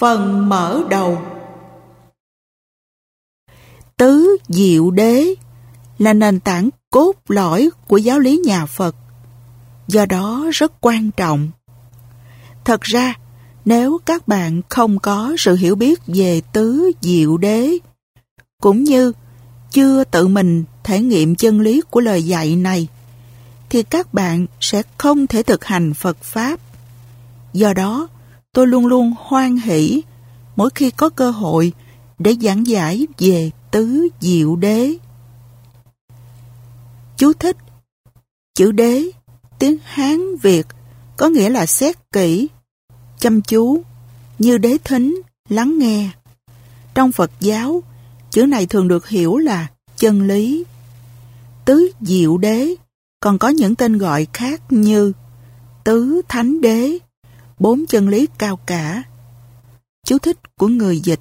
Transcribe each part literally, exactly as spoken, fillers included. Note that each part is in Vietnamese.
Phần mở đầu. Tứ Diệu Đế là nền tảng cốt lõi của giáo lý nhà Phật, do đó rất quan trọng. Thật ra, nếu các bạn không có sự hiểu biết về Tứ Diệu Đế, cũng như chưa tự mình thể nghiệm chân lý của lời dạy này, thì các bạn sẽ không thể thực hành Phật Pháp. Do đó, tôi luôn luôn hoan hỷ mỗi khi có cơ hội để giảng giải về Tứ Diệu Đế. Chú thích: chữ đế, tiếng Hán Việt, có nghĩa là xét kỹ, chăm chú, như đế thính, lắng nghe. Trong Phật giáo, chữ này thường được hiểu là chân lý. Tứ Diệu Đế còn có những tên gọi khác như Tứ Thánh Đế, bốn chân lý cao cả. Chú thích của người dịch.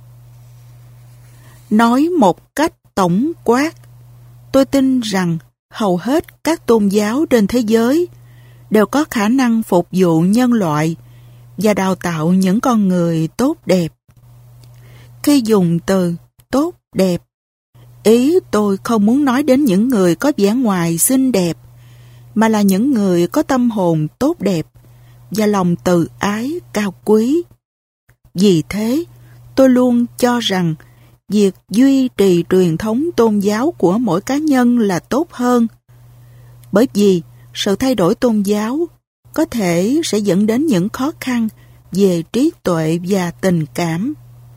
Nói một cách tổng quát, tôi tin rằng hầu hết các tôn giáo trên thế giới đều có khả năng phục vụ nhân loại và đào tạo những con người tốt đẹp. Khi dùng từ tốt đẹp, ý tôi không muốn nói đến những người có vẻ ngoài xinh đẹp, mà là những người có tâm hồn tốt đẹp và lòng từ ái cao quý. Vì thế, tôi luôn cho rằng việc duy trì truyền thống tôn giáo của mỗi cá nhân là tốt hơn, bởi vì sự thay đổi tôn giáo có thể sẽ dẫn đến những khó khăn về trí tuệ và tình cảm.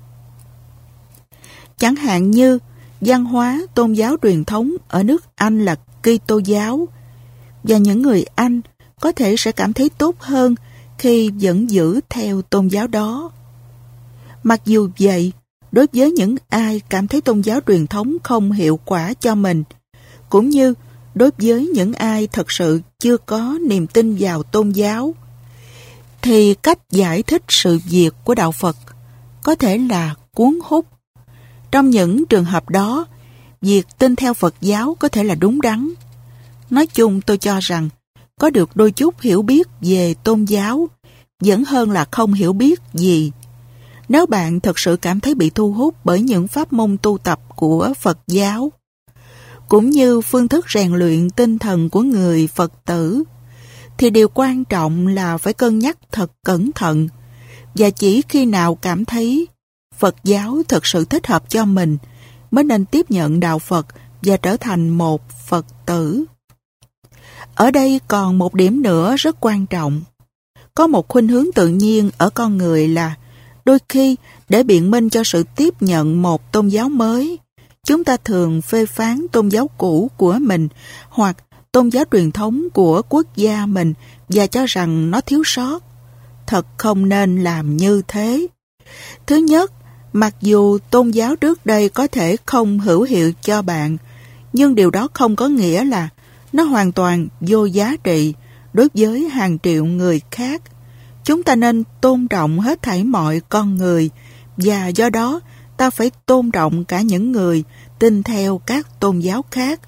Chẳng hạn như văn hóa tôn giáo truyền thống ở nước Anh là Kitô giáo, và những người Anh có thể sẽ cảm thấy tốt hơn khi vẫn giữ theo tôn giáo đó. Mặc dù vậy, đối với những ai cảm thấy tôn giáo truyền thống không hiệu quả cho mình, cũng như đối với những ai thật sự chưa có niềm tin vào tôn giáo, thì cách giải thích sự việc của Đạo Phật có thể là cuốn hút. Trong những trường hợp đó, việc tin theo Phật giáo có thể là đúng đắn. Nói chung, tôi cho rằng có được đôi chút hiểu biết về tôn giáo vẫn hơn là không hiểu biết gì. Nếu bạn thật sự cảm thấy bị thu hút bởi những pháp môn tu tập của Phật giáo, cũng như phương thức rèn luyện tinh thần của người Phật tử, thì điều quan trọng là phải cân nhắc thật cẩn thận, và chỉ khi nào cảm thấy Phật giáo thật sự thích hợp cho mình mới nên tiếp nhận đạo Phật và trở thành một Phật tử. Ở đây còn một điểm nữa rất quan trọng. Có một khuynh hướng tự nhiên ở con người là đôi khi để biện minh cho sự tiếp nhận một tôn giáo mới, chúng ta thường phê phán tôn giáo cũ của mình hoặc tôn giáo truyền thống của quốc gia mình và cho rằng nó thiếu sót. Thật không nên làm như thế. Thứ nhất, mặc dù tôn giáo trước đây có thể không hữu hiệu cho bạn, nhưng điều đó không có nghĩa là nó hoàn toàn vô giá trị đối với hàng triệu người khác. Chúng ta nên tôn trọng hết thảy mọi con người, và do đó ta phải tôn trọng cả những người tin theo các tôn giáo khác.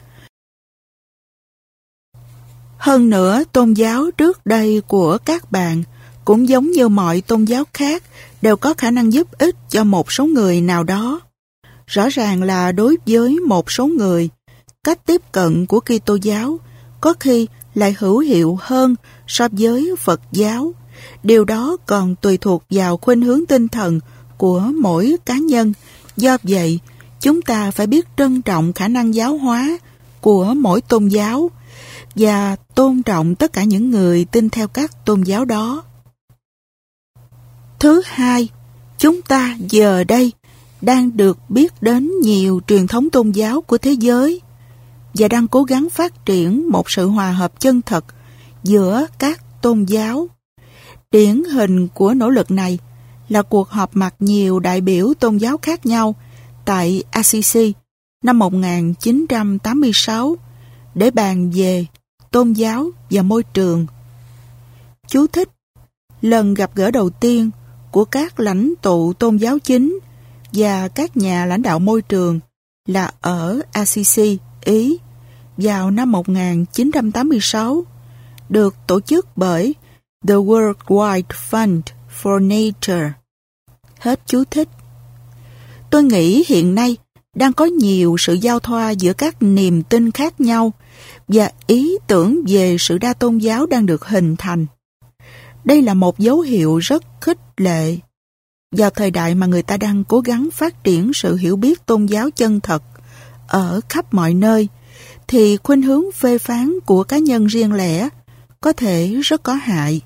Hơn nữa, tôn giáo trước đây của các bạn cũng giống như mọi tôn giáo khác đều có khả năng giúp ích cho một số người nào đó. Rõ ràng là đối với một số người, cách tiếp cận của Kitô giáo có khi lại hữu hiệu hơn so với Phật giáo. Điều đó còn tùy thuộc vào khuynh hướng tinh thần của mỗi cá nhân. Do vậy, chúng ta phải biết trân trọng khả năng giáo hóa của mỗi tôn giáo và tôn trọng tất cả những người tin theo các tôn giáo đó. Thứ hai, chúng ta giờ đây đang được biết đến nhiều truyền thống tôn giáo của thế giới và đang cố gắng phát triển một sự hòa hợp chân thật giữa các tôn giáo. Điển hình của nỗ lực này là cuộc họp mặt nhiều đại biểu tôn giáo khác nhau tại Assisi năm một nghìn chín trăm tám mươi sáu để bàn về tôn giáo và môi trường. Chú thích: lần gặp gỡ đầu tiên của các lãnh tụ tôn giáo chính và các nhà lãnh đạo môi trường là ở Assisi, Ý, vào năm một nghìn chín trăm tám mươi sáu, được tổ chức bởi The Worldwide Fund for Nature. Hết chú thích. Tôi nghĩ hiện nay đang có nhiều sự giao thoa giữa các niềm tin khác nhau và ý tưởng về sự đa tôn giáo đang được hình thành. Đây là một dấu hiệu rất khích lệ. Vào thời đại mà người ta đang cố gắng phát triển sự hiểu biết tôn giáo chân thật ở khắp mọi nơi, thì khuynh hướng phê phán của cá nhân riêng lẻ có thể rất có hại.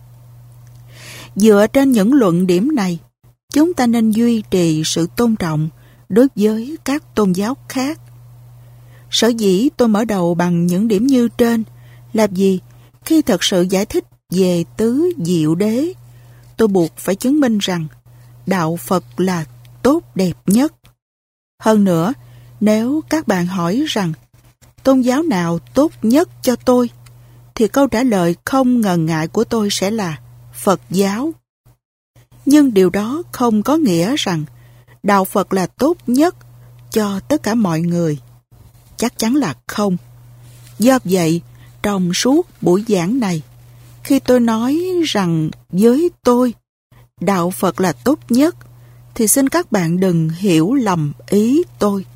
Dựa trên những luận điểm này, chúng ta nên duy trì sự tôn trọng đối với các tôn giáo khác. Sở dĩ tôi mở đầu bằng những điểm như trên là vì khi thật sự giải thích về tứ diệu đế, tôi buộc phải chứng minh rằng đạo Phật là tốt đẹp nhất. Hơn nữa, nếu các bạn hỏi rằng tôn giáo nào tốt nhất cho tôi, thì câu trả lời không ngần ngại của tôi sẽ là Phật giáo. Nhưng điều đó không có nghĩa rằng đạo Phật là tốt nhất cho tất cả mọi người. Chắc chắn là không. Do vậy, trong suốt buổi giảng này, khi tôi nói rằng với tôi, đạo Phật là tốt nhất, thì xin các bạn đừng hiểu lầm ý tôi.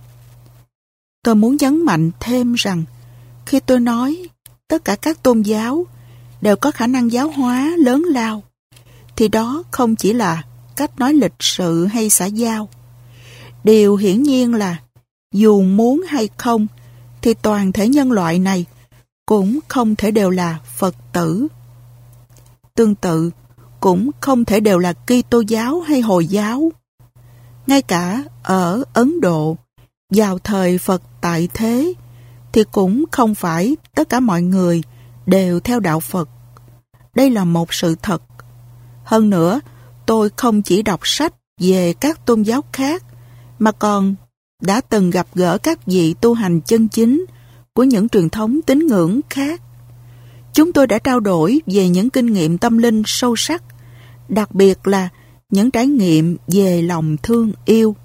Tôi muốn nhấn mạnh thêm rằng, khi tôi nói tất cả các tôn giáo đều có khả năng giáo hóa lớn lao, thì đó không chỉ là cách nói lịch sự hay xã giao. Điều hiển nhiên là dù muốn hay không, thì toàn thể nhân loại này cũng không thể đều là Phật tử. Tương tự, cũng không thể đều là Kitô giáo hay Hồi giáo. Ngay cả ở Ấn Độ, vào thời Phật tại thế, thì cũng không phải tất cả mọi người đều theo đạo Phật. Đây là một sự thật. Hơn nữa, tôi không chỉ đọc sách về các tôn giáo khác, mà còn đã từng gặp gỡ các vị tu hành chân chính của những truyền thống tín ngưỡng khác. Chúng tôi đã trao đổi về những kinh nghiệm tâm linh sâu sắc, đặc biệt là những trải nghiệm về lòng thương yêu.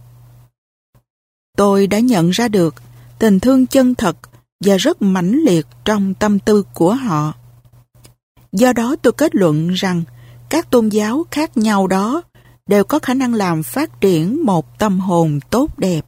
Tôi đã nhận ra được tình thương chân thật và rất mãnh liệt trong tâm tư của họ. Do đó tôi kết luận rằng các tôn giáo khác nhau đó đều có khả năng làm phát triển một tâm hồn tốt đẹp.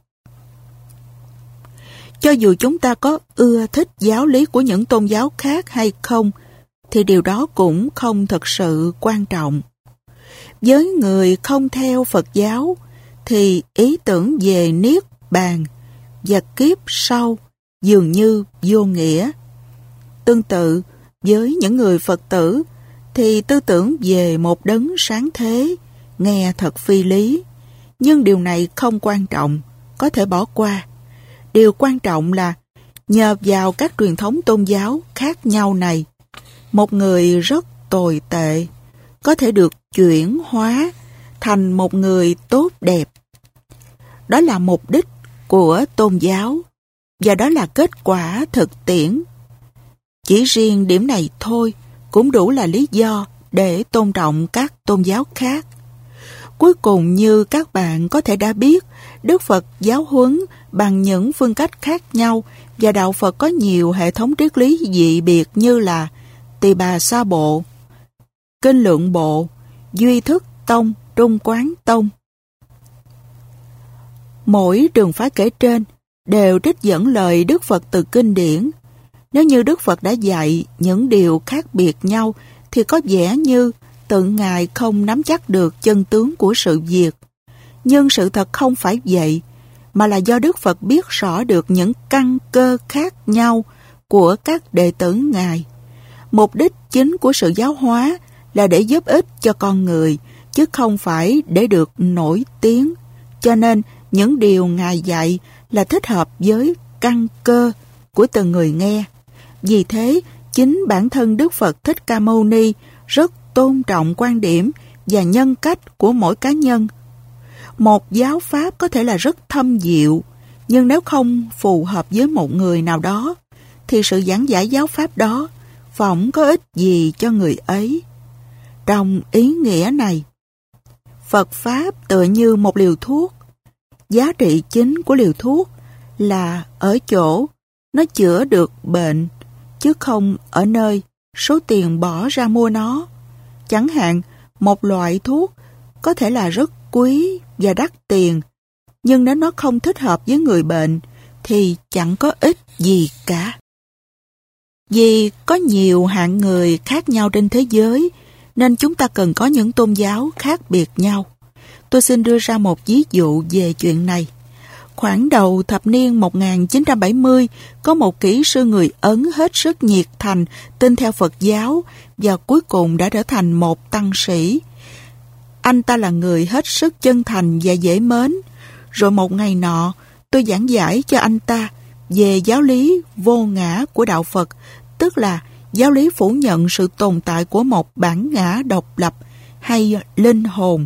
Cho dù chúng ta có ưa thích giáo lý của những tôn giáo khác hay không, thì điều đó cũng không thực sự quan trọng. Với người không theo Phật giáo, thì ý tưởng về Niết Bàn và kiếp sau dường như vô nghĩa. Tương tự, với những người Phật tử, thì tư tưởng về một đấng sáng thế nghe thật phi lý. Nhưng điều này không quan trọng, có thể bỏ qua. Điều quan trọng là nhờ vào các truyền thống tôn giáo khác nhau này, một người rất tồi tệ có thể được chuyển hóa thành một người tốt đẹp. Đó là mục đích của tôn giáo, và đó là kết quả thực tiễn. Chỉ riêng điểm này thôi cũng đủ là lý do để tôn trọng các tôn giáo khác. Cuối cùng, như các bạn có thể đã biết, Đức Phật giáo huấn bằng những phương cách khác nhau, và đạo Phật có nhiều hệ thống triết lý dị biệt như là Tỳ Bà Sa Bộ, Kinh Lượng Bộ, Duy Thức Tông, Trung Quán Tông. Mỗi trường phái kể trên đều trích dẫn lời Đức Phật từ kinh điển. Nếu như Đức Phật đã dạy những điều khác biệt nhau, thì có vẻ như tự Ngài không nắm chắc được chân tướng của sự việc. Nhưng sự thật không phải vậy, mà là do Đức Phật biết rõ được những căn cơ khác nhau của các đệ tử Ngài. Mục đích chính của sự giáo hóa là để giúp ích cho con người, chứ không phải để được nổi tiếng. Cho nên, những điều Ngài dạy là thích hợp với căn cơ của từng người nghe. Vì thế, chính bản thân Đức Phật Thích Ca Mâu Ni rất tôn trọng quan điểm và nhân cách của mỗi cá nhân. Một giáo pháp có thể là rất thâm diệu, nhưng nếu không phù hợp với một người nào đó, thì sự giảng giải giáo pháp đó phỏng có ích gì cho người ấy. Trong ý nghĩa này, Phật Pháp tựa như một liều thuốc. Giá trị chính của liều thuốc là ở chỗ nó chữa được bệnh, chứ không ở nơi số tiền bỏ ra mua nó. Chẳng hạn, một loại thuốc có thể là rất quý và đắt tiền, nhưng nếu nó không thích hợp với người bệnh thì chẳng có ích gì cả. Vì có nhiều hạng người khác nhau trên thế giới, nên chúng ta cần có những tôn giáo khác biệt nhau. Tôi xin đưa ra một ví dụ về chuyện này. Khoảng đầu thập niên một nghìn chín trăm bảy mươi, có một kỹ sư người Ấn hết sức nhiệt thành tin theo Phật giáo và cuối cùng đã trở thành một tăng sĩ. Anh ta là người hết sức chân thành và dễ mến. Rồi một ngày nọ, tôi giảng giải cho anh ta về giáo lý vô ngã của Đạo Phật, tức là giáo lý phủ nhận sự tồn tại của một bản ngã độc lập hay linh hồn.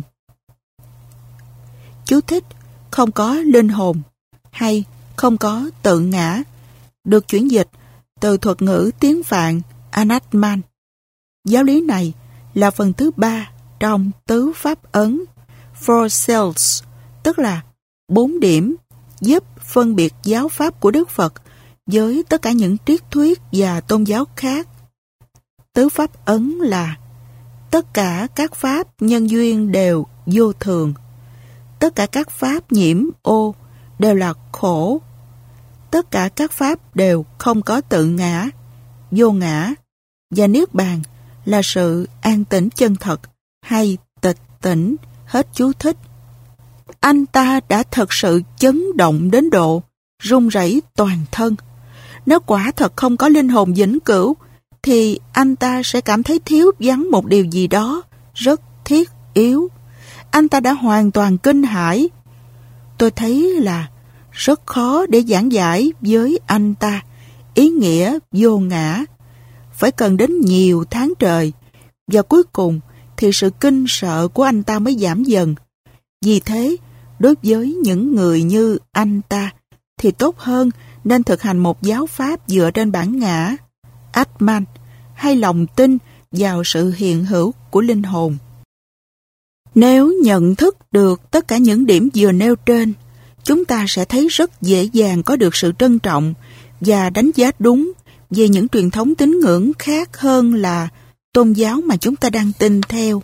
Chú thích: không có linh hồn hay không có tự ngã được chuyển dịch từ thuật ngữ tiếng Phạn Anatman. Giáo lý này là phần thứ ba trong tứ pháp ấn Four Cells, tức là bốn điểm giúp phân biệt giáo pháp của Đức Phật với tất cả những triết thuyết và tôn giáo khác. Tứ pháp ấn là tất cả các pháp nhân duyên đều vô thường, tất cả các pháp nhiễm ô đều là khổ, tất cả các pháp đều không có tự ngã, vô ngã, và niết bàn là sự an tĩnh chân thật hay tịch tỉnh. Hết chú thích. Anh ta đã thật sự chấn động đến độ run rẩy toàn thân. Nếu quả thật không có linh hồn vĩnh cửu, thì anh ta sẽ cảm thấy thiếu vắng một điều gì đó rất thiết yếu. Anh ta đã hoàn toàn kinh hãi. Tôi thấy là rất khó để giảng giải với anh ta ý nghĩa vô ngã. Phải cần đến nhiều tháng trời, và cuối cùng thì sự kinh sợ của anh ta mới giảm dần. Vì thế, đối với những người như anh ta, thì tốt hơn nên thực hành một giáo pháp dựa trên bản ngã, Atman, hay lòng tin vào sự hiện hữu của linh hồn. Nếu nhận thức được tất cả những điểm vừa nêu trên, chúng ta sẽ thấy rất dễ dàng có được sự trân trọng và đánh giá đúng về những truyền thống tín ngưỡng khác hơn là tôn giáo mà chúng ta đang tin theo.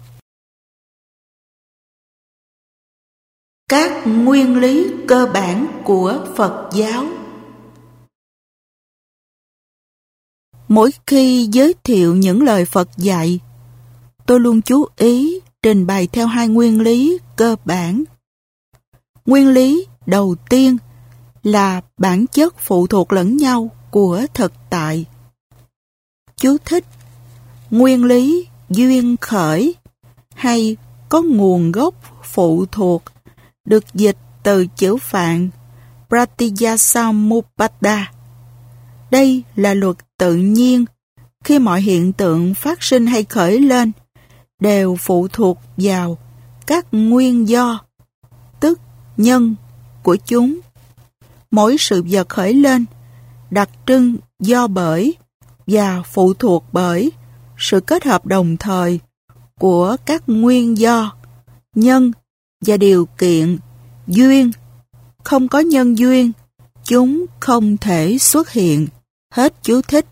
Các nguyên lý cơ bản của Phật giáo. Mỗi khi giới thiệu những lời Phật dạy, tôi luôn chú ý trình bày theo hai nguyên lý cơ bản. Nguyên lý đầu tiên là bản chất phụ thuộc lẫn nhau của thực tại. Chú thích: nguyên lý duyên khởi hay có nguồn gốc phụ thuộc được dịch từ chữ Phạn Pratityasamuppada. Đây là luật tự nhiên. Khi mọi hiện tượng phát sinh hay khởi lên đều phụ thuộc vào các nguyên do, tức nhân của chúng. Mỗi sự vật khởi lên đặc trưng do bởi và phụ thuộc bởi sự kết hợp đồng thời của các nguyên do, nhân và điều kiện, duyên. Không có nhân duyên, chúng không thể xuất hiện. Hết chú thích.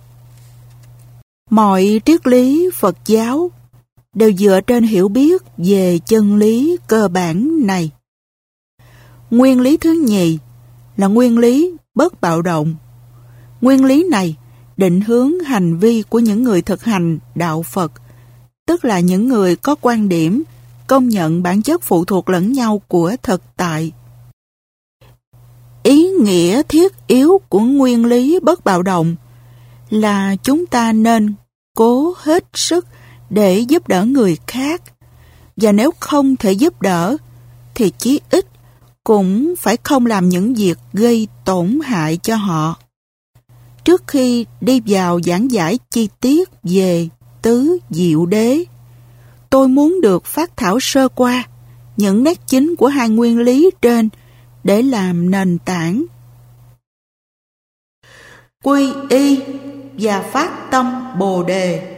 Mọi triết lý Phật giáo đều dựa trên hiểu biết về chân lý cơ bản này. Nguyên lý thứ nhì là nguyên lý bất bạo động. Nguyên lý này định hướng hành vi của những người thực hành đạo Phật, tức là những người có quan điểm công nhận bản chất phụ thuộc lẫn nhau của thực tại. Ý nghĩa thiết yếu của nguyên lý bất bạo động là chúng ta nên cố hết sức để giúp đỡ người khác, và nếu không thể giúp đỡ thì chí ít cũng phải không làm những việc gây tổn hại cho họ. Trước khi đi vào giảng giải chi tiết về tứ diệu đế, tôi muốn được phát thảo sơ qua những nét chính của hai nguyên lý trên để làm nền tảng. Quy y và phát tâm Bồ Đề.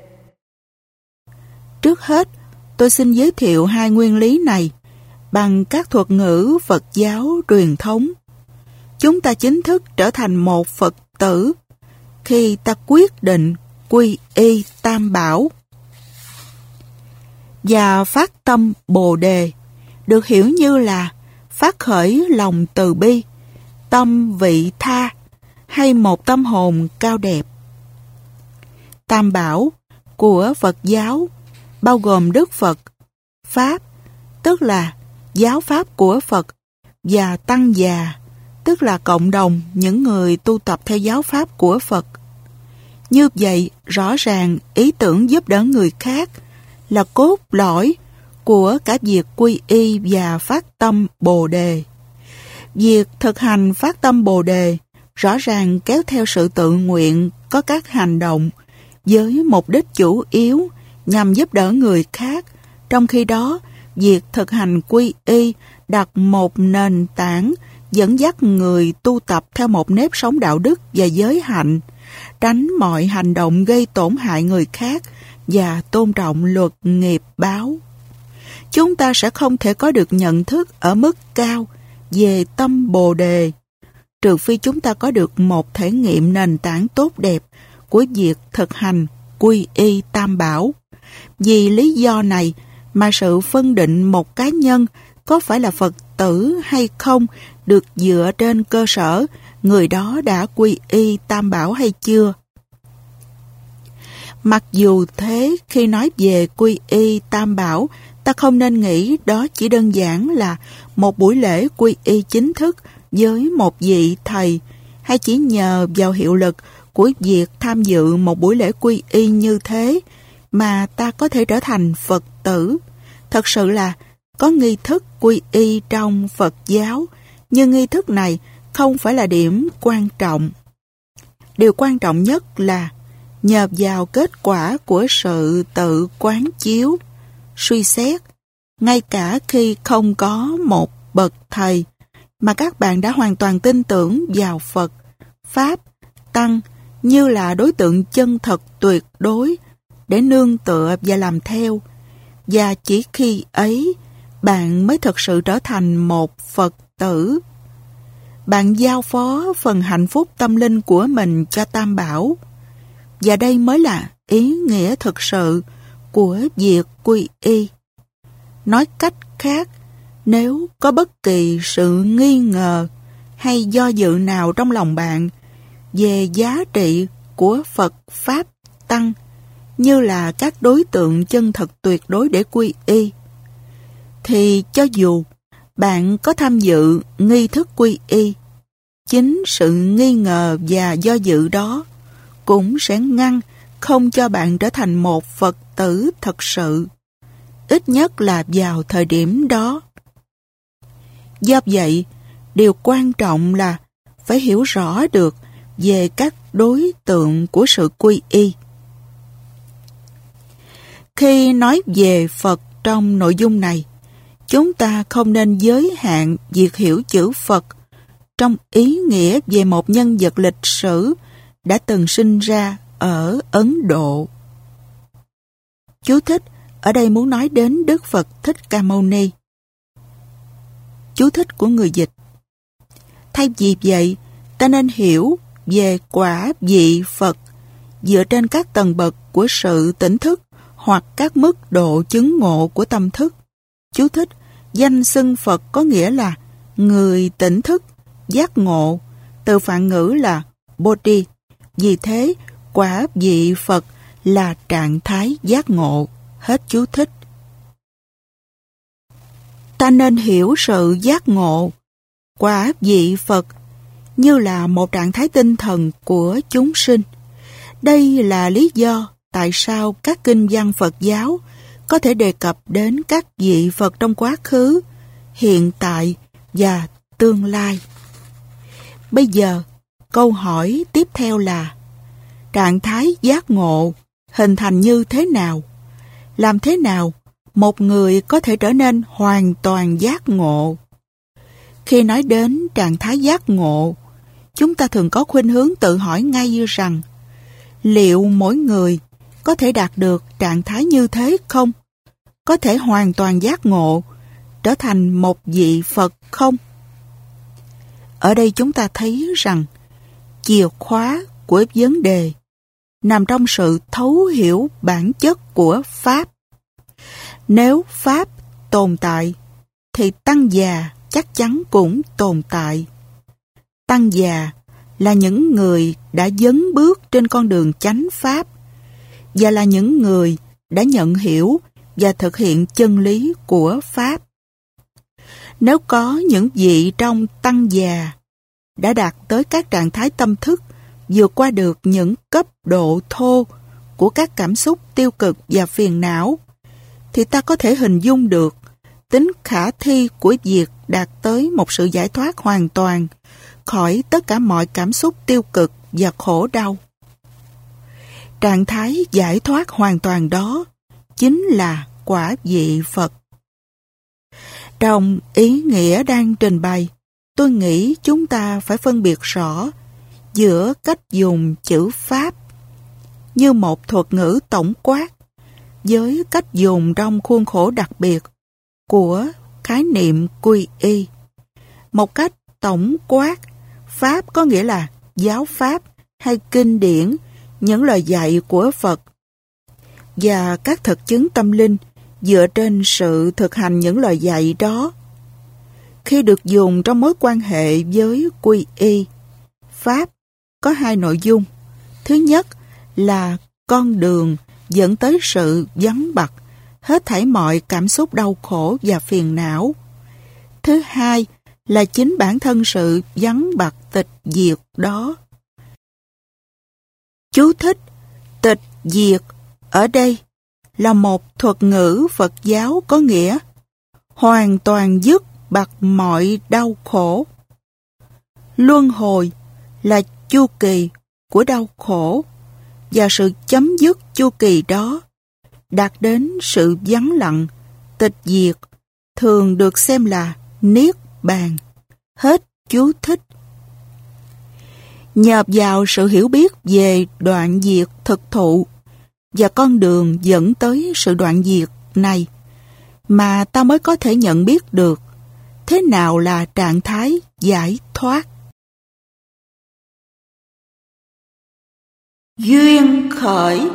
Trước hết, tôi xin giới thiệu hai nguyên lý này bằng các thuật ngữ Phật giáo truyền thống. Chúng ta chính thức trở thành một Phật tử khi ta quyết định quy y Tam Bảo. Và phát tâm Bồ Đề được hiểu như là phát khởi lòng từ bi, tâm vị tha hay một tâm hồn cao đẹp. Tam bảo của Phật giáo bao gồm Đức Phật, Pháp, tức là giáo pháp của Phật, và Tăng già, tức là cộng đồng những người tu tập theo giáo pháp của Phật. Như vậy, rõ ràng ý tưởng giúp đỡ người khác là cốt lõi của cả việc quy y và phát tâm Bồ Đề. Việc thực hành phát tâm Bồ Đề rõ ràng kéo theo sự tự nguyện có các hành động với mục đích chủ yếu nhằm giúp đỡ người khác. Trong khi đó, việc thực hành quy y đặt một nền tảng dẫn dắt người tu tập theo một nếp sống đạo đức và giới hạnh, tránh mọi hành động gây tổn hại người khác và tôn trọng luật nghiệp báo. Chúng ta sẽ không thể có được nhận thức ở mức cao về tâm Bồ Đề, trừ phi chúng ta có được một thể nghiệm nền tảng tốt đẹp của việc thực hành quy y Tam Bảo. Vì lý do này mà sự phân định một cá nhân có phải là Phật tử hay không được dựa trên cơ sở người đó đã quy y Tam Bảo hay chưa. Mặc dù thế, khi nói về quy y Tam Bảo, ta không nên nghĩ đó chỉ đơn giản là một buổi lễ quy y chính thức với một vị thầy, hay chỉ nhờ vào hiệu lực của việc tham dự một buổi lễ quy y như thế mà ta có thể trở thành Phật tử. Thật sự là có nghi thức quy y trong Phật giáo, nhưng nghi thức này không phải là điểm quan trọng. Điều quan trọng nhất là nhờ vào kết quả của sự tự quán chiếu, suy xét, ngay cả khi không có một bậc thầy, mà các bạn đã hoàn toàn tin tưởng vào Phật, Pháp, Tăng như là đối tượng chân thật tuyệt đối để nương tựa và làm theo. Và chỉ khi ấy, bạn mới thực sự trở thành một Phật tử. Bạn giao phó phần hạnh phúc tâm linh của mình cho Tam Bảo. Và đây mới là ý nghĩa thực sự của việc quy y. Nói cách khác, nếu có bất kỳ sự nghi ngờ hay do dự nào trong lòng bạn về giá trị của Phật, Pháp, Tăng như là các đối tượng chân thật tuyệt đối để quy y, thì cho dù bạn có tham dự nghi thức quy y, chính sự nghi ngờ và do dự đó cũng sẽ ngăn không cho bạn trở thành một Phật tử thật sự, ít nhất là vào thời điểm đó. Do vậy, điều quan trọng là phải hiểu rõ được về các đối tượng của sự quy y. Khi nói về Phật trong nội dung này, chúng ta không nên giới hạn việc hiểu chữ Phật trong ý nghĩa về một nhân vật lịch sử đã từng sinh ra ở Ấn Độ. Chú thích ở đây muốn nói đến Đức Phật Thích Ca Mâu Ni. Chú thích của người dịch. Thay vì vậy, ta nên hiểu về quả vị Phật dựa trên các tầng bậc của sự tỉnh thức hoặc các mức độ chứng ngộ của tâm thức. Chú thích, danh xưng Phật có nghĩa là người tỉnh thức, giác ngộ, từ Phạn ngữ là Bodhi. Vì thế, quả vị Phật là trạng thái giác ngộ. Hết chú thích. Ta nên hiểu sự giác ngộ, quả vị Phật như là một trạng thái tinh thần của chúng sinh. Đây là lý do tại sao các kinh văn Phật giáo có thể đề cập đến các vị Phật trong quá khứ, hiện tại và tương lai. Bây giờ, câu hỏi tiếp theo là trạng thái giác ngộ hình thành như thế nào? Làm thế nào một người có thể trở nên hoàn toàn giác ngộ? Khi nói đến trạng thái giác ngộ, chúng ta thường có khuynh hướng tự hỏi ngay rằng liệu mỗi người có thể đạt được trạng thái như thế không? Có thể hoàn toàn giác ngộ, trở thành một vị Phật không? Ở đây chúng ta thấy rằng chìa khóa của vấn đề nằm trong sự thấu hiểu bản chất của Pháp. Nếu Pháp tồn tại, thì tăng già chắc chắn cũng tồn tại. Tăng già là những người đã dấn bước trên con đường chánh pháp và là những người đã nhận hiểu và thực hiện chân lý của pháp. Nếu có những vị trong tăng già đã đạt tới các trạng thái tâm thức vượt qua được những cấp độ thô của các cảm xúc tiêu cực và phiền não, thì ta có thể hình dung được tính khả thi của việc đạt tới một sự giải thoát hoàn toàn khỏi tất cả mọi cảm xúc tiêu cực và khổ đau. Trạng thái giải thoát hoàn toàn đó chính là quả vị Phật. Trong ý nghĩa đang trình bày, tôi nghĩ chúng ta phải phân biệt rõ giữa cách dùng chữ Pháp như một thuật ngữ tổng quát với cách dùng trong khuôn khổ đặc biệt của khái niệm quy y. Một cách tổng quát, Pháp có nghĩa là giáo Pháp hay kinh điển, những lời dạy của Phật và các thực chứng tâm linh dựa trên sự thực hành những lời dạy đó. Khi được dùng trong mối quan hệ với quy y, Pháp có hai nội dung. Thứ nhất là con đường dẫn tới sự vắng bặt hết thảy mọi cảm xúc đau khổ và phiền não. Thứ hai là chính bản thân sự vắng bặt tịch diệt đó. Chú thích: tịch diệt ở đây là một thuật ngữ Phật giáo có nghĩa hoàn toàn dứt bặt mọi đau khổ. Luân hồi là chu kỳ của đau khổ, và sự chấm dứt chu kỳ đó đạt đến sự vắng lặng, tịch diệt, thường được xem là niết bàn. Hết chú thích. Nhờ vào sự hiểu biết về đoạn diệt thực thụ và con đường dẫn tới sự đoạn diệt này mà ta mới có thể nhận biết được thế nào là trạng thái giải thoát. Duyên khởi.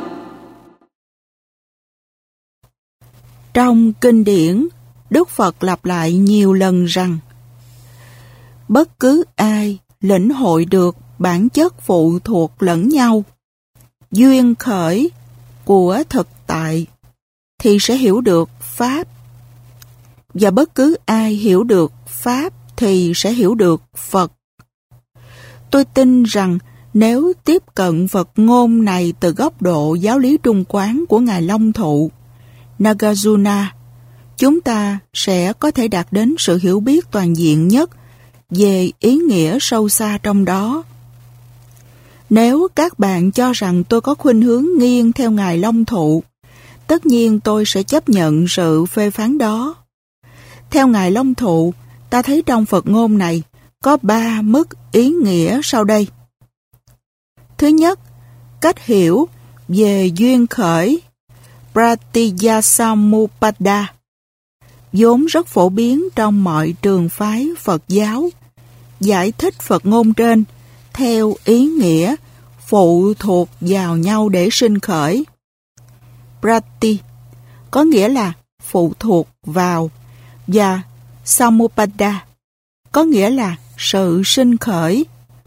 Trong kinh điển, Đức Phật lặp lại nhiều lần rằng bất cứ ai lĩnh hội được bản chất phụ thuộc lẫn nhau, duyên khởi của thực tại, thì sẽ hiểu được Pháp. Và bất cứ ai hiểu được Pháp thì sẽ hiểu được Phật. Tôi tin rằng nếu tiếp cận Phật ngôn này từ góc độ giáo lý trung quán của Ngài Long Thụ, Nagarjuna, chúng ta sẽ có thể đạt đến sự hiểu biết toàn diện nhất về ý nghĩa sâu xa trong đó. Nếu các bạn cho rằng tôi có khuynh hướng nghiêng theo Ngài Long Thụ, tất nhiên tôi sẽ chấp nhận sự phê phán đó. Theo Ngài Long Thụ, ta thấy trong Phật ngôn này có ba mức ý nghĩa sau đây. Thứ nhất, cách hiểu về duyên khởi, Pratityasamuppada, vốn rất phổ biến trong mọi trường phái Phật giáo, giải thích Phật ngôn trên theo ý nghĩa phụ thuộc vào nhau để sinh khởi. Prati có nghĩa là phụ thuộc vào, và Samupada có nghĩa là sự sinh khởi.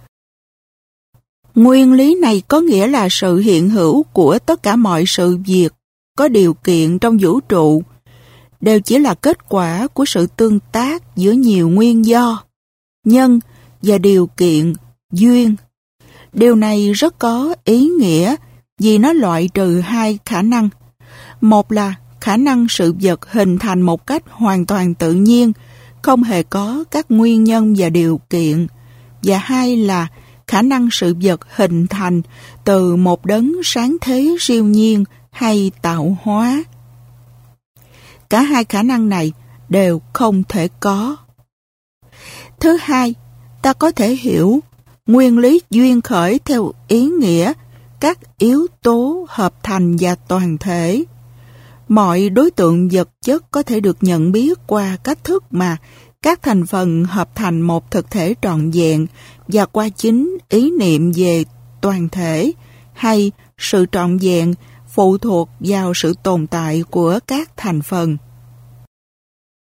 Nguyên lý này có nghĩa là sự hiện hữu của tất cả mọi sự việc có điều kiện trong vũ trụ đều chỉ là kết quả của sự tương tác giữa nhiều nguyên do, nhân và điều kiện, duyên. Điều này rất có ý nghĩa vì nó loại trừ hai khả năng. Một là khả năng sự vật hình thành một cách hoàn toàn tự nhiên, không hề có các nguyên nhân và điều kiện. Và hai là khả năng sự vật hình thành từ một đấng sáng thế siêu nhiên hay tạo hóa. Cả hai khả năng này đều không thể có. Thứ hai, ta có thể hiểu nguyên lý duyên khởi theo ý nghĩa các yếu tố hợp thành và toàn thể. Mọi đối tượng vật chất có thể được nhận biết qua cách thức mà các thành phần hợp thành một thực thể trọn vẹn và qua chính ý niệm về toàn thể hay sự trọn vẹn phụ thuộc vào sự tồn tại của các thành phần.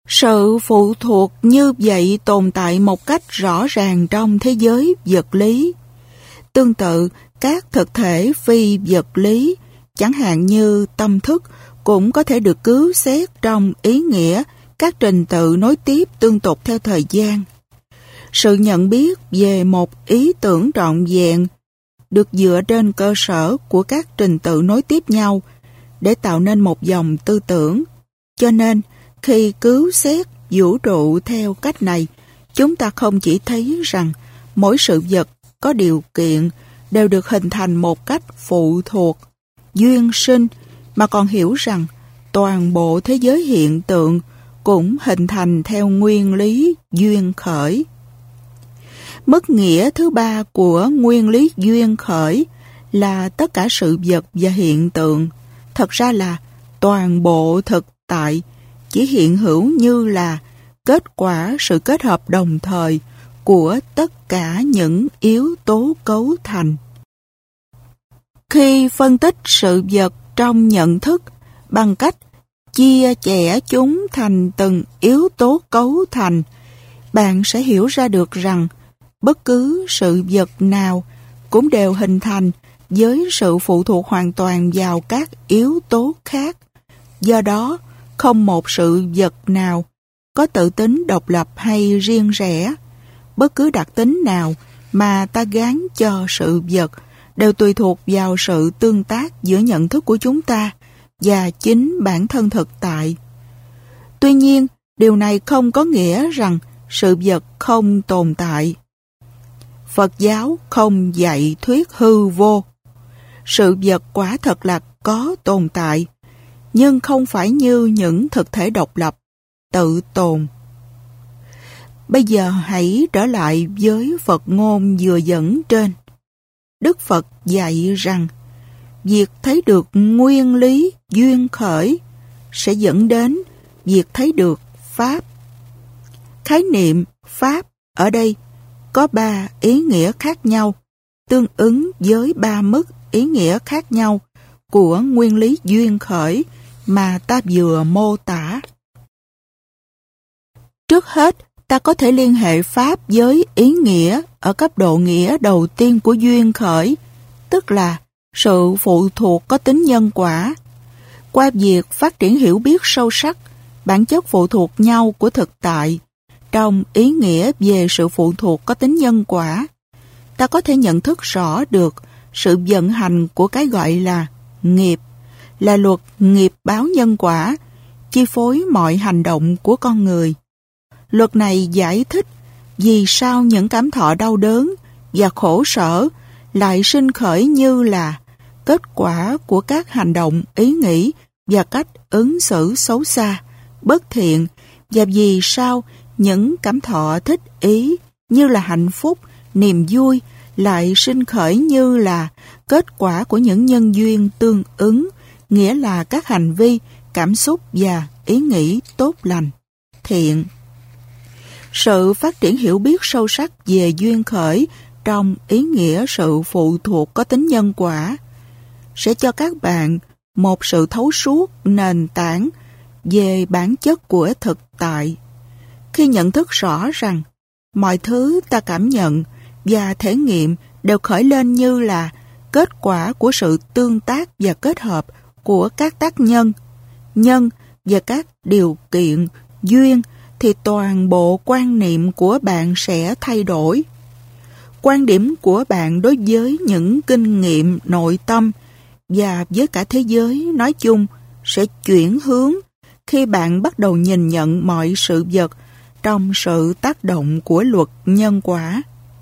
Sự phụ thuộc như vậy tồn tại một cách rõ ràng trong thế giới vật lý. Tương tự, các thực thể phi vật lý, chẳng hạn như tâm thức, cũng có thể được cứu xét trong ý nghĩa các trình tự nối tiếp tương tục theo thời gian. Sự nhận biết về một ý tưởng trọn vẹn được dựa trên cơ sở của các trình tự nối tiếp nhau để tạo nên một dòng tư tưởng. Cho nên, khi cứu xét vũ trụ theo cách này, chúng ta không chỉ thấy rằng mỗi sự vật có điều kiện đều được hình thành một cách phụ thuộc, duyên sinh, mà còn hiểu rằng toàn bộ thế giới hiện tượng cũng hình thành theo nguyên lý duyên khởi. Mức nghĩa thứ ba của nguyên lý duyên khởi là tất cả sự vật và hiện tượng, thật ra là toàn bộ thực tại, chỉ hiện hữu như là kết quả sự kết hợp đồng thời của tất cả những yếu tố cấu thành. Khi phân tích sự vật trong nhận thức bằng cách chia chẻ chúng thành từng yếu tố cấu thành, bạn sẽ hiểu ra được rằng bất cứ sự vật nào cũng đều hình thành với sự phụ thuộc hoàn toàn vào các yếu tố khác. Do đó, không một sự vật nào có tự tính độc lập hay riêng rẽ. Bất cứ đặc tính nào mà ta gán cho sự vật đều tùy thuộc vào sự tương tác giữa nhận thức của chúng ta và chính bản thân thực tại. Tuy nhiên, điều này không có nghĩa rằng sự vật không tồn tại. Phật giáo không dạy thuyết hư vô. Sự vật quả thật là có tồn tại, nhưng không phải như những thực thể độc lập, tự tồn. Bây giờ hãy trở lại với Phật ngôn vừa dẫn trên. Đức Phật dạy rằng việc thấy được nguyên lý duyên khởi sẽ dẫn đến việc thấy được Pháp. Khái niệm Pháp ở đây có ba ý nghĩa khác nhau, tương ứng với ba mức ý nghĩa khác nhau của nguyên lý duyên khởi mà ta vừa mô tả. Trước hết, ta có thể liên hệ Pháp với ý nghĩa ở cấp độ nghĩa đầu tiên của duyên khởi, tức là sự phụ thuộc có tính nhân quả. Qua việc phát triển hiểu biết sâu sắc bản chất phụ thuộc nhau của thực tại, trong ý nghĩa về sự phụ thuộc có tính nhân quả, ta có thể nhận thức rõ được sự vận hành của cái gọi là nghiệp, là luật nghiệp báo nhân quả, chi phối mọi hành động của con người. Luật này giải thích vì sao những cảm thọ đau đớn và khổ sở lại sinh khởi như là kết quả của các hành động, ý nghĩ và cách ứng xử xấu xa, bất thiện, và vì sao những cảm thọ thích ý như là hạnh phúc, niềm vui lại sinh khởi như là kết quả của những nhân duyên tương ứng, nghĩa là các hành vi, cảm xúc và ý nghĩ tốt lành, thiện. Sự phát triển hiểu biết sâu sắc về duyên khởi trong ý nghĩa sự phụ thuộc có tính nhân quả sẽ cho các bạn một sự thấu suốt nền tảng về bản chất của thực tại. Khi nhận thức rõ rằng mọi thứ ta cảm nhận và thể nghiệm đều khởi lên như là kết quả của sự tương tác và kết hợp của các tác nhân, nhân và các điều kiện, duyên, thì toàn bộ quan niệm của bạn sẽ thay đổi. Quan điểm của bạn đối với những kinh nghiệm nội tâm và với cả thế giới nói chung sẽ chuyển hướng khi bạn bắt đầu nhìn nhận mọi sự vật trong sự tác động của luật nhân quả.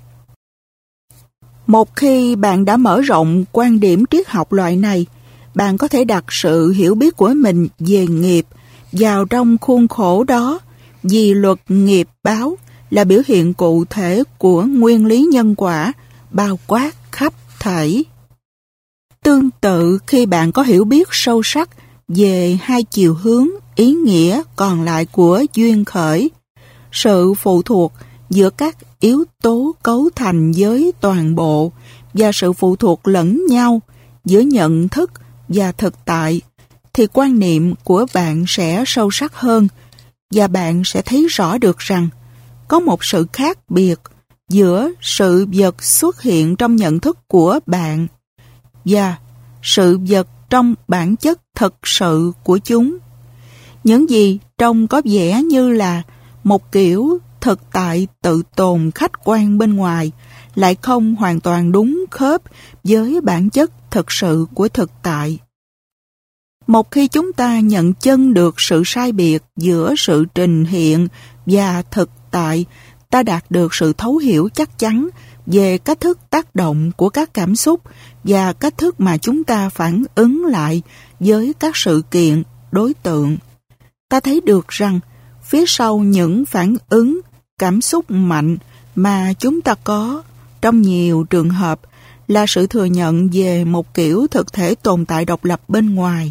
Một khi bạn đã mở rộng quan điểm triết học loại này, bạn có thể đặt sự hiểu biết của mình về nghiệp vào trong khuôn khổ đó, vì luật nghiệp báo là biểu hiện cụ thể của nguyên lý nhân quả, bao quát khắp thảy. Tương tự, khi bạn có hiểu biết sâu sắc về hai chiều hướng ý nghĩa còn lại của duyên khởi, sự phụ thuộc giữa các yếu tố cấu thành với toàn bộ và sự phụ thuộc lẫn nhau giữa nhận thức và thực tại, thì quan niệm của bạn sẽ sâu sắc hơn và bạn sẽ thấy rõ được rằng có một sự khác biệt giữa sự vật xuất hiện trong nhận thức của bạn và sự vật trong bản chất thực sự của chúng. Những gì trông có vẻ như là một kiểu thực tại tự tồn khách quan bên ngoài lại không hoàn toàn đúng khớp với bản chất thực sự của thực tại. Một khi chúng ta nhận chân được sự sai biệt giữa sự trình hiện và thực tại, ta đạt được sự thấu hiểu chắc chắn về cách thức tác động của các cảm xúc và cách thức mà chúng ta phản ứng lại với các sự kiện, đối tượng. Ta thấy được rằng phía sau những phản ứng, cảm xúc mạnh mà chúng ta có trong nhiều trường hợp là sự thừa nhận về một kiểu thực thể tồn tại độc lập bên ngoài.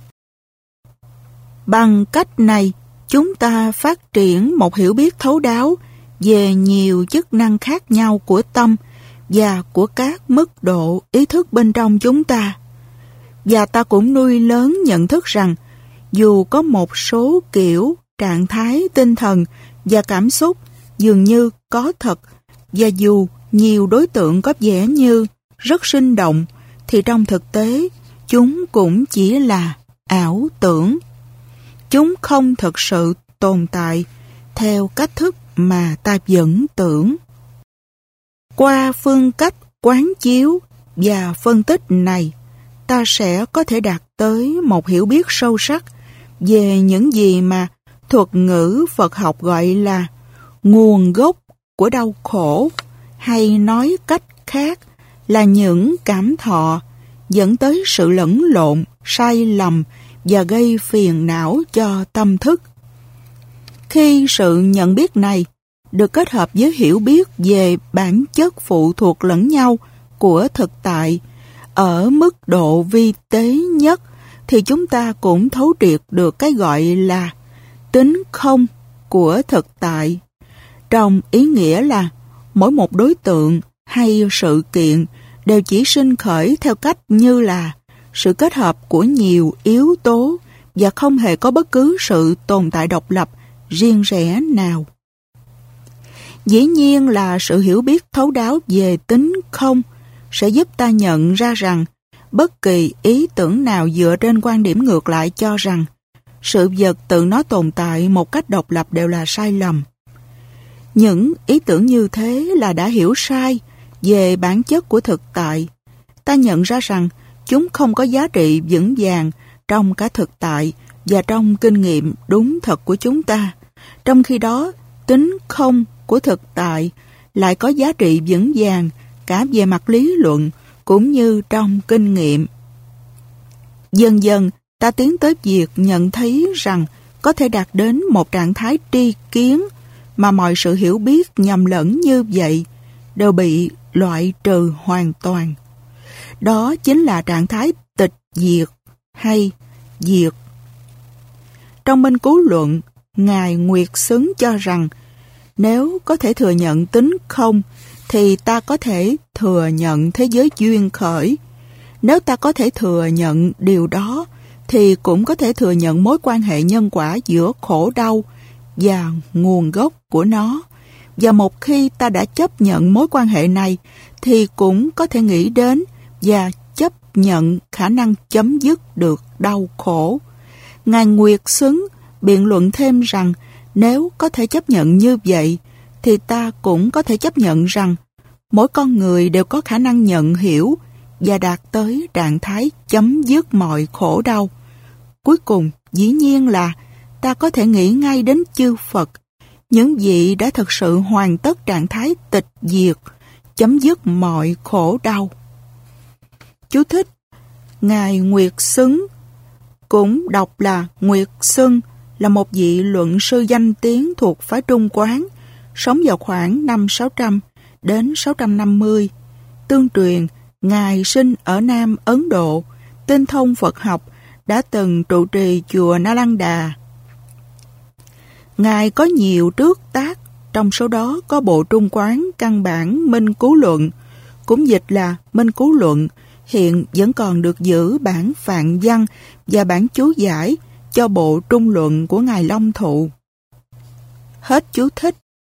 Bằng cách này, chúng ta phát triển một hiểu biết thấu đáo về nhiều chức năng khác nhau của tâm và của các mức độ ý thức bên trong chúng ta. Và ta cũng nuôi lớn nhận thức rằng dù có một số kiểu trạng thái tinh thần và cảm xúc dường như có thật, và dù nhiều đối tượng có vẻ như rất sinh động, thì trong thực tế chúng cũng chỉ là ảo tưởng. Chúng không thực sự tồn tại theo cách thức mà ta vẫn tưởng. Qua phương cách quán chiếu và phân tích này, ta sẽ có thể đạt tới một hiểu biết sâu sắc về những gì mà thuật ngữ Phật học gọi là nguồn gốc của đau khổ, hay nói cách khác là những cảm thọ dẫn tới sự lẫn lộn, sai lầm và gây phiền não cho tâm thức. Khi sự nhận biết này được kết hợp với hiểu biết về bản chất phụ thuộc lẫn nhau của thực tại ở mức độ vi tế nhất, thì chúng ta cũng thấu triệt được cái gọi là tính không của thực tại, trong ý nghĩa là mỗi một đối tượng hay sự kiện đều chỉ sinh khởi theo cách như là sự kết hợp của nhiều yếu tố và không hề có bất cứ sự tồn tại độc lập, riêng rẽ nào. Dĩ nhiên là sự hiểu biết thấu đáo về tính không sẽ giúp ta nhận ra rằng bất kỳ ý tưởng nào dựa trên quan điểm ngược lại cho rằng sự vật tự nó tồn tại một cách độc lập đều là sai lầm. Những ý tưởng như thế là đã hiểu sai về bản chất của thực tại. Ta nhận ra rằng chúng không có giá trị vững vàng trong cả thực tại và trong kinh nghiệm đúng thật của chúng ta. Trong khi đó, tính không của thực tại lại có giá trị vững vàng cả về mặt lý luận cũng như trong kinh nghiệm. Dần dần, ta tiến tới việc nhận thấy rằng có thể đạt đến một trạng thái tri kiến mà mọi sự hiểu biết nhầm lẫn như vậy đều bị loại trừ hoàn toàn. Đó chính là trạng thái tịch diệt hay diệt. Trong Minh Cứu Luận, Ngài Nguyệt Xứng cho rằng nếu có thể thừa nhận tính không thì ta có thể thừa nhận thế giới duyên khởi. Nếu ta có thể thừa nhận điều đó thì cũng có thể thừa nhận mối quan hệ nhân quả giữa khổ đau và nguồn gốc của nó. Và một khi ta đã chấp nhận mối quan hệ này thì cũng có thể nghĩ đến và chấp nhận khả năng chấm dứt được đau khổ. Ngài Nguyệt Xứng biện luận thêm rằng nếu có thể chấp nhận như vậy thì ta cũng có thể chấp nhận rằng mỗi con người đều có khả năng nhận hiểu và đạt tới trạng thái chấm dứt mọi khổ đau. Cuối cùng, dĩ nhiên là ta có thể nghĩ ngay đến chư Phật, những vị đã thực sự hoàn tất trạng thái tịch diệt, chấm dứt mọi khổ đau. Chú thích: Ngài Nguyệt Xứng, cũng đọc là Nguyệt Xưng, là một vị luận sư danh tiếng thuộc phái Trung Quán, sống vào khoảng năm sáu trăm đến sáu trăm năm mươi. Tương truyền, Ngài sinh ở Nam Ấn Độ, tinh thông Phật học, đã từng trụ trì chùa Nalanda. Ngài có nhiều trước tác, trong số đó có bộ Trung Quán căn bản Minh Cứu Luận, cũng dịch là Minh Cứu Luận, hiện vẫn còn được giữ bản Phạn Văn và bản chú giải cho bộ Trung Luận của Ngài Long Thụ. Hết chú thích.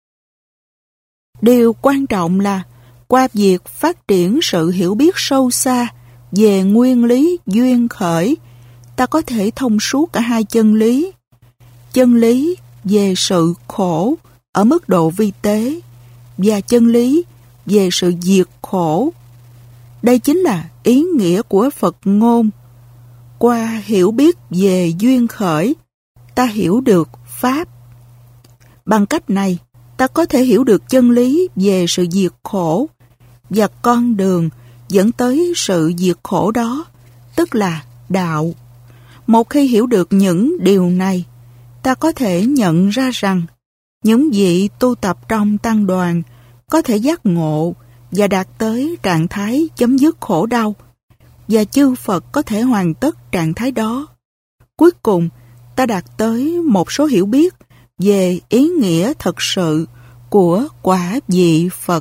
Điều quan trọng là qua việc phát triển sự hiểu biết sâu xa về nguyên lý duyên khởi, ta có thể thông suốt cả hai chân lý. Chân lý về sự khổ ở mức độ vi tế và chân lý về sự diệt khổ. Đây chính là ý nghĩa của Phật ngôn. Qua hiểu biết về duyên khởi, ta hiểu được Pháp. Bằng cách này, ta có thể hiểu được chân lý về sự diệt khổ và con đường dẫn tới sự diệt khổ đó, tức là đạo. Một khi hiểu được những điều này, ta có thể nhận ra rằng những vị tu tập trong tăng đoàn có thể giác ngộ và đạt tới trạng thái chấm dứt khổ đau, và chư Phật có thể hoàn tất trạng thái đó. Cuối cùng, ta đạt tới một số hiểu biết về ý nghĩa thật sự của quả vị Phật.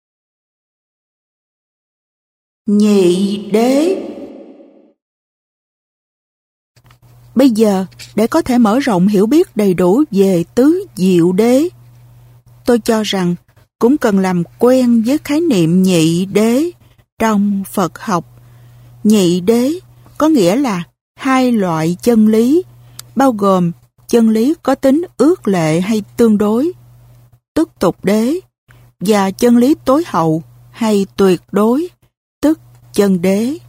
Nhị đế. Bây giờ, để có thể mở rộng hiểu biết đầy đủ về tứ diệu đế, tôi cho rằng cũng cần làm quen với khái niệm nhị đế trong Phật học. Nhị đế có nghĩa là hai loại chân lý, bao gồm chân lý có tính ước lệ hay tương đối, tức tục đế, và chân lý tối hậu hay tuyệt đối, tức chân đế.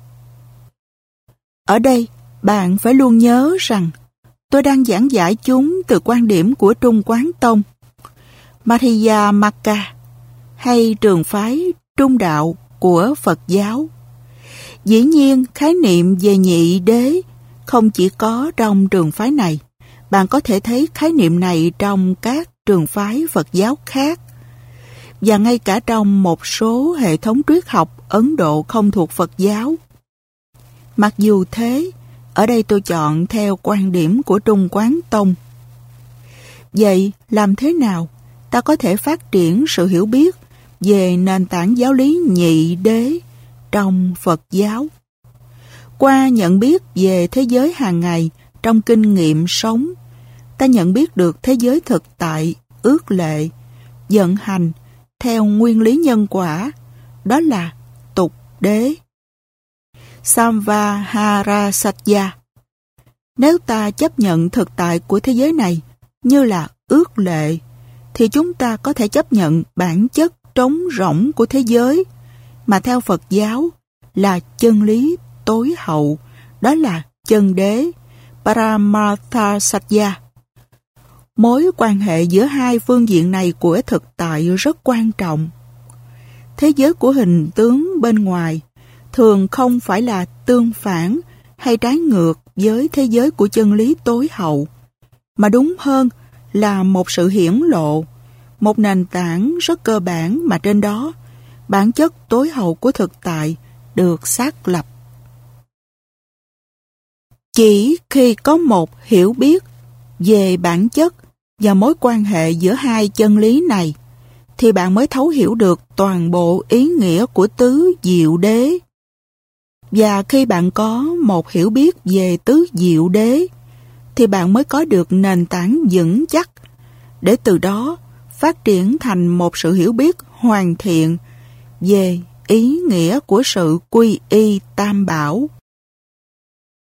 Ở đây, bạn phải luôn nhớ rằng tôi đang giảng giải chúng từ quan điểm của Trung Quán Tông, Madhyamaka hay trường phái trung đạo của Phật giáo. Dĩ nhiên, khái niệm về nhị đế không chỉ có trong trường phái này. Bạn có thể thấy khái niệm này trong các trường phái Phật giáo khác, và ngay cả trong một số hệ thống triết học Ấn Độ không thuộc Phật giáo. Mặc dù thế, ở đây tôi chọn theo quan điểm của Trung Quán Tông. Vậy, làm thế nào ta có thể phát triển sự hiểu biết về nền tảng giáo lý nhị đế trong Phật giáo? Qua nhận biết về thế giới hàng ngày trong kinh nghiệm sống, ta nhận biết được thế giới thực tại, ước lệ, vận hành theo nguyên lý nhân quả, đó là tục đế. Samvahara-satya. Nếu ta chấp nhận thực tại của thế giới này như là ước lệ, thì chúng ta có thể chấp nhận bản chất trống rỗng của thế giới, mà theo Phật giáo là chân lý tối hậu, đó là chân đế, Paramartha-satya. Mối quan hệ giữa hai phương diện này của thực tại rất quan trọng. Thế giới của hình tướng bên ngoài thường không phải là tương phản hay trái ngược với thế giới của chân lý tối hậu, mà đúng hơn là một sự hiển lộ, một nền tảng rất cơ bản mà trên đó bản chất tối hậu của thực tại được xác lập. Chỉ khi có một hiểu biết về bản chất và mối quan hệ giữa hai chân lý này, thì bạn mới thấu hiểu được toàn bộ ý nghĩa của tứ diệu đế. Và khi bạn có một hiểu biết về tứ diệu đế, thì bạn mới có được nền tảng vững chắc, để từ đó phát triển thành một sự hiểu biết hoàn thiện về ý nghĩa của sự quy y tam bảo.